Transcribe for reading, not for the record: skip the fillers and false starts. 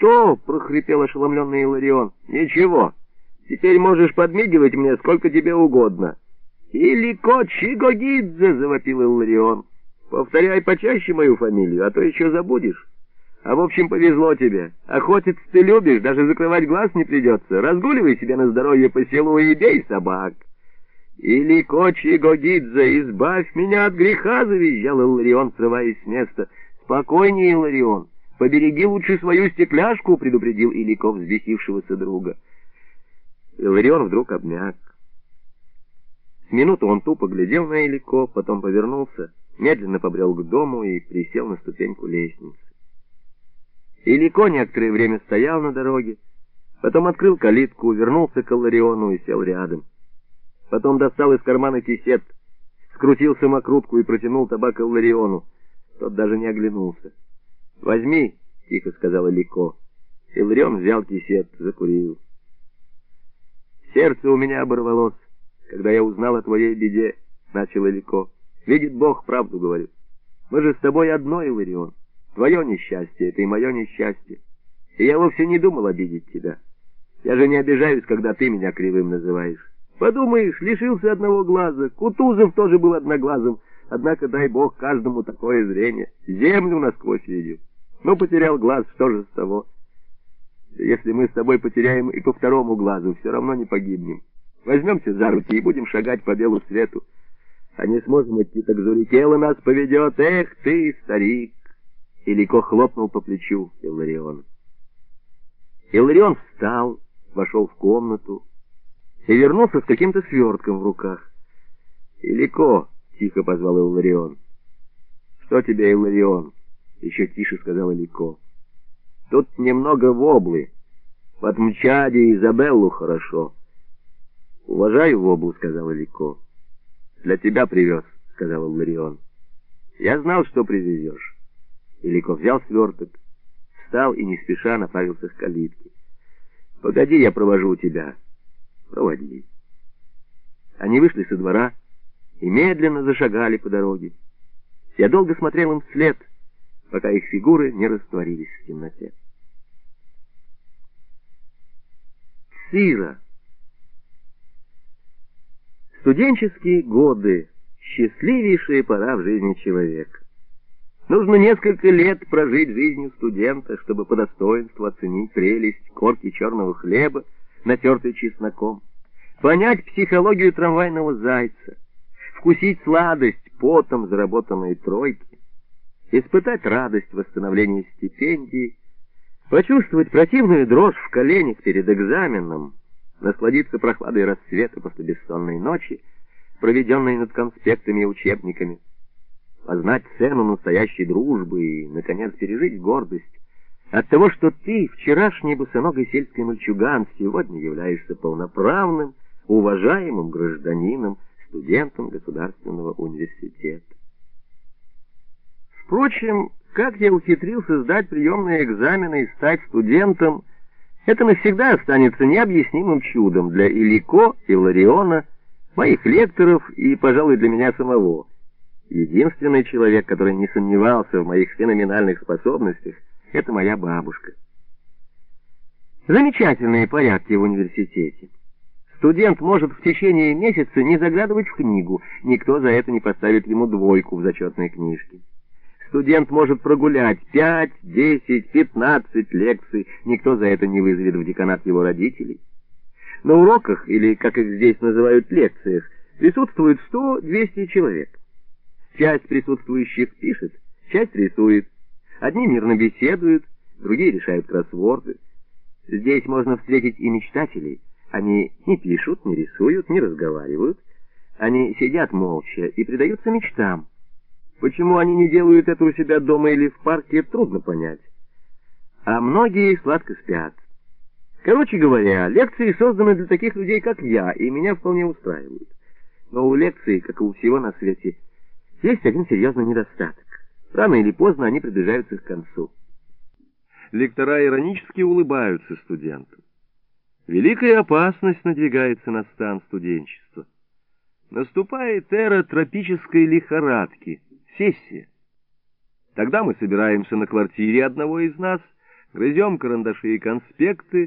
«Что?» — прохрипел ошеломленный Иларион. «Ничего. Теперь можешь подмигивать мне сколько тебе угодно». «Илико Чигогидзе!» — завопил Иларион. «Повторяй почаще мою фамилию, а то еще забудешь. А в общем, повезло тебе. Охотиться ты любишь, даже закрывать глаз не придется. Разгуливай себе на здоровье по селу и бей собак». «Илико Чигогидзе, избавь меня от греха!» — завизжал Иларион, срываясь с места. «Спокойнее, Иларион. Побереги лучше свою стекляшку», — предупредил Илико взбесившегося друга. Иларион вдруг обмяк. С минуту он тупо глядел на Илико, потом повернулся, медленно побрел к дому и присел на ступеньку лестницы. Илико некоторое время стоял на дороге, потом открыл калитку, вернулся к Илариону и сел рядом. Потом достал из кармана кисет, скрутил самокрутку и протянул табак Илариону. Тот даже не оглянулся. «Возьми», — тихо сказал Илико. Иларион взял кисет, закурил. «Сердце у меня оборвалось, когда я узнал о твоей беде», — начал Илико. «Видит Бог, правду говорю. Мы же с тобой одно, Иларион. Твое несчастье — это и мое несчастье. И я вовсе не думал обидеть тебя. Я же не обижаюсь, когда ты меня кривым называешь. Подумаешь, лишился одного глаза. Кутузов тоже был одноглазым. Однако, дай Бог, каждому такое зрение. Землю насквозь видел. Ну, потерял глаз, что же с того? Если мы с тобой потеряем и по второму глазу, все равно не погибнем. Возьмемся за руки и будем шагать по белу свету. А не сможем идти, так Зурикела нас поведет. Эх ты, старик!» Илико хлопнул по плечу Илариона. Иларион встал, вошел в комнату и вернулся с каким-то свертком в руках. «Илико!» — тихо позвал Иларион. «Что тебе, Иларион?» — еще тише сказал Илико. «Тут немного воблы. Под Мчади и Изабеллу хорошо». «Уважаю воблу», — сказал Илико. «Для тебя привез», — сказал Иларион. «Я знал, что привезешь». Илико взял сверток, встал и не спеша направился к калитке. «Погоди, я провожу тебя». «Проводи». Они вышли со двора и медленно зашагали по дороге. Я долго смотрел им вслед, пока их фигуры не растворились в темноте. Цира. Студенческие годы — счастливейшая пора в жизни человека. Нужно несколько лет прожить жизнью студента, чтобы по достоинству оценить прелесть корки черного хлеба, натертой чесноком, понять психологию трамвайного зайца, вкусить сладость потом заработанной тройки, испытать радость восстановления стипендии, почувствовать противную дрожь в коленях перед экзаменом, насладиться прохладой рассвета после бессонной ночи, проведенной над конспектами и учебниками, познать цену настоящей дружбы и, наконец, пережить гордость от того, что ты, вчерашний босоногий сельский мальчуган, сегодня являешься полноправным, уважаемым гражданином, студентом государственного университета. Впрочем, как я ухитрился сдать приемные экзамены и стать студентом, это навсегда останется необъяснимым чудом для Илико, Илариона, моих лекторов и, пожалуй, для меня самого. Единственный человек, который не сомневался в моих феноменальных способностях, это моя бабушка. Замечательные порядки в университете. Студент может в течение месяца не заглядывать в книгу, никто за это не поставит ему двойку в зачетной книжке. Студент может прогулять 5, 10, 15 лекций, никто за это не вызовет в деканат его родителей. На уроках, или, как их здесь называют, лекциях, присутствует 100-200 человек. Часть присутствующих пишет, часть рисует. Одни мирно беседуют, другие решают кроссворды. Здесь можно встретить и мечтателей. Они не пишут, не рисуют, не разговаривают. Они сидят молча и предаются мечтам. Почему они не делают это у себя дома или в парке, трудно понять. А многие сладко спят. Короче говоря, лекции созданы для таких людей, как я, и меня вполне устраивают. Но у лекций, как и у всего на свете, есть один серьезный недостаток. Рано или поздно они приближаются к концу. Лектора иронически улыбаются студентам. Великая опасность надвигается на стан студенчества. Наступает эра тропической лихорадки, сессия. Тогда мы собираемся на квартире одного из нас, Грызем карандаши и конспекты,